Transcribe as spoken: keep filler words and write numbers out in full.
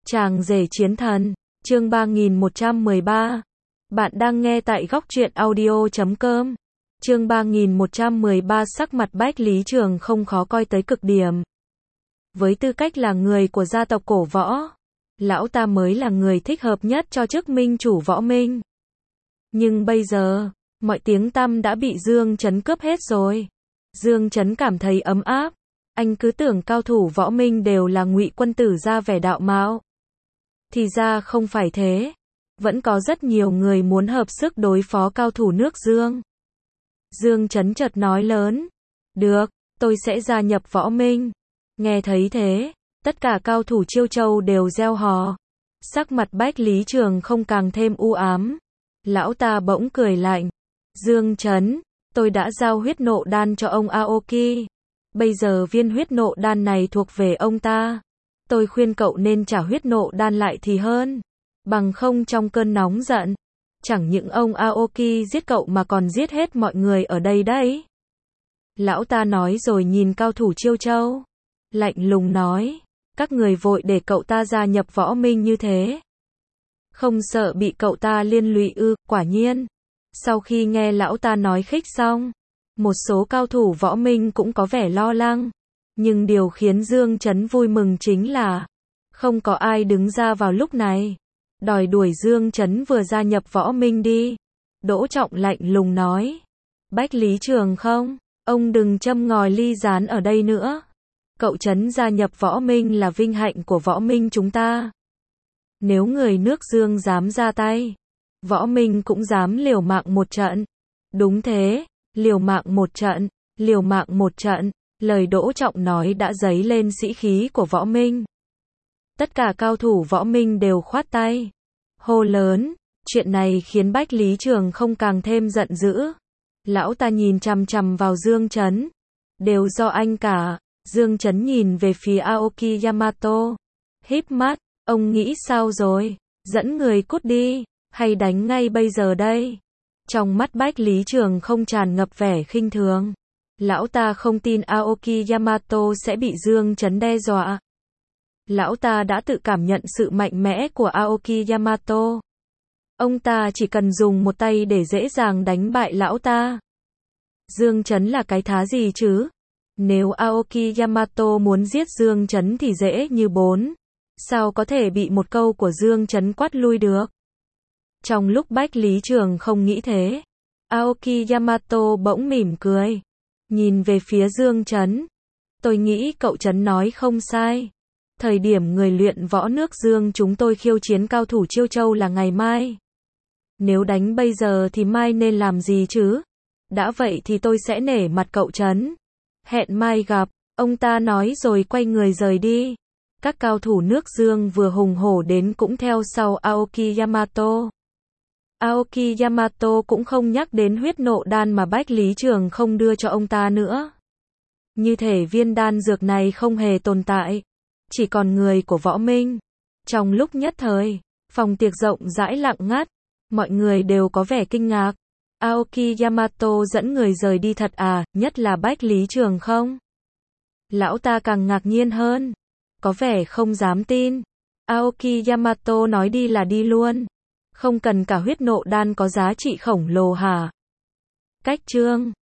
Chàng rể chiến thần, chương ba nghìn một trăm mười ba. Bạn đang nghe tại góc truyện audio chấm com. Chương ba nghìn một trăm mười ba. Sắc mặt Bách Lý Trường không khó coi tới cực điểm. Với tư cách là người của gia tộc cổ võ, lão ta mới là người thích hợp nhất cho chức minh chủ Võ Minh. Nhưng bây giờ, mọi tiếng tăm đã bị Dương Chấn cướp hết rồi. Dương Chấn cảm thấy ấm áp. Anh cứ tưởng cao thủ Võ Minh đều là ngụy quân tử ra vẻ đạo mạo. Thì ra không phải thế. Vẫn có rất nhiều người muốn hợp sức đối phó cao thủ nước Dương. Dương Chấn chợt nói lớn. Được, tôi sẽ gia nhập Võ Minh. Nghe thấy thế, tất cả cao thủ Chiêu Châu đều reo hò. Sắc mặt Bách Lý Trường không càng thêm u ám. Lão ta bỗng cười lạnh. Dương Chấn, tôi đã giao huyết nộ đan cho ông Aoki. Bây giờ viên huyết nộ đan này thuộc về ông ta. Tôi khuyên cậu nên trả huyết nộ đan lại thì hơn. Bằng không trong cơn nóng giận, chẳng những ông Aoki giết cậu mà còn giết hết mọi người ở đây đấy. Lão ta nói rồi nhìn cao thủ Chiêu Châu. Lạnh lùng nói, các người vội để cậu ta gia nhập Võ Minh như thế. Không sợ bị cậu ta liên lụy ư? Quả nhiên. Sau khi nghe lão ta nói khích xong, một số cao thủ Võ Minh cũng có vẻ lo lắng. Nhưng điều khiến Dương Chấn vui mừng chính là không có ai đứng ra vào lúc này đòi đuổi Dương Chấn vừa gia nhập Võ Minh đi. Đỗ Trọng lạnh lùng nói, Bách Lý Trường không, ông đừng châm ngòi ly gián ở đây nữa. Cậu Chấn gia nhập Võ Minh là vinh hạnh của Võ Minh chúng ta. Nếu người nước Dương dám ra tay, Võ Minh cũng dám liều mạng một trận. Đúng thế, liều mạng một trận, liều mạng một trận. Lời Đỗ Trọng nói đã dấy lên sĩ khí của Võ Minh. Tất cả cao thủ Võ Minh đều khoát tay, hô lớn. Chuyện này khiến Bách Lý Trường không càng thêm giận dữ. Lão ta nhìn chằm chằm vào Dương Chấn. Đều do anh cả. Dương Chấn nhìn về phía Aoki Yamato. Híp mắt, ông nghĩ sao rồi? Dẫn người cút đi, hay đánh ngay bây giờ đây? Trong mắt Bách Lý Trường không tràn ngập vẻ khinh thường. Lão ta không tin Aoki Yamato sẽ bị Dương Chấn đe dọa. Lão ta đã tự cảm nhận sự mạnh mẽ của Aoki Yamato. Ông ta chỉ cần dùng một tay để dễ dàng đánh bại lão ta. Dương Chấn là cái thá gì chứ? Nếu Aoki Yamato muốn giết Dương Chấn thì dễ như bốn. Sao có thể bị một câu của Dương Chấn quát lui được? Trong lúc Bách Lý Trường không nghĩ thế, Aoki Yamato bỗng mỉm cười. Nhìn về phía Dương Chấn. Tôi nghĩ cậu Chấn nói không sai. Thời điểm người luyện võ nước Dương chúng tôi khiêu chiến cao thủ Chiêu Châu là ngày mai. Nếu đánh bây giờ thì mai nên làm gì chứ? Đã vậy thì tôi sẽ nể mặt cậu Chấn. Hẹn mai gặp, ông ta nói rồi quay người rời đi. Các cao thủ nước Dương vừa hùng hổ đến cũng theo sau Aoki Yamato. Aoki Yamato cũng không nhắc đến huyết nộ đan mà Bách Lý Trường không đưa cho ông ta nữa. Như thể viên đan dược này không hề tồn tại. Chỉ còn người của Võ Minh. Trong lúc nhất thời, phòng tiệc rộng rãi lặng ngắt. Mọi người đều có vẻ kinh ngạc. Aoki Yamato dẫn người rời đi thật à, nhất là Bách Lý Trường không? Lão ta càng ngạc nhiên hơn. Có vẻ không dám tin. Aoki Yamato nói đi là đi luôn. Không cần cả huyết nộ đan có giá trị khổng lồ hả? Cách chương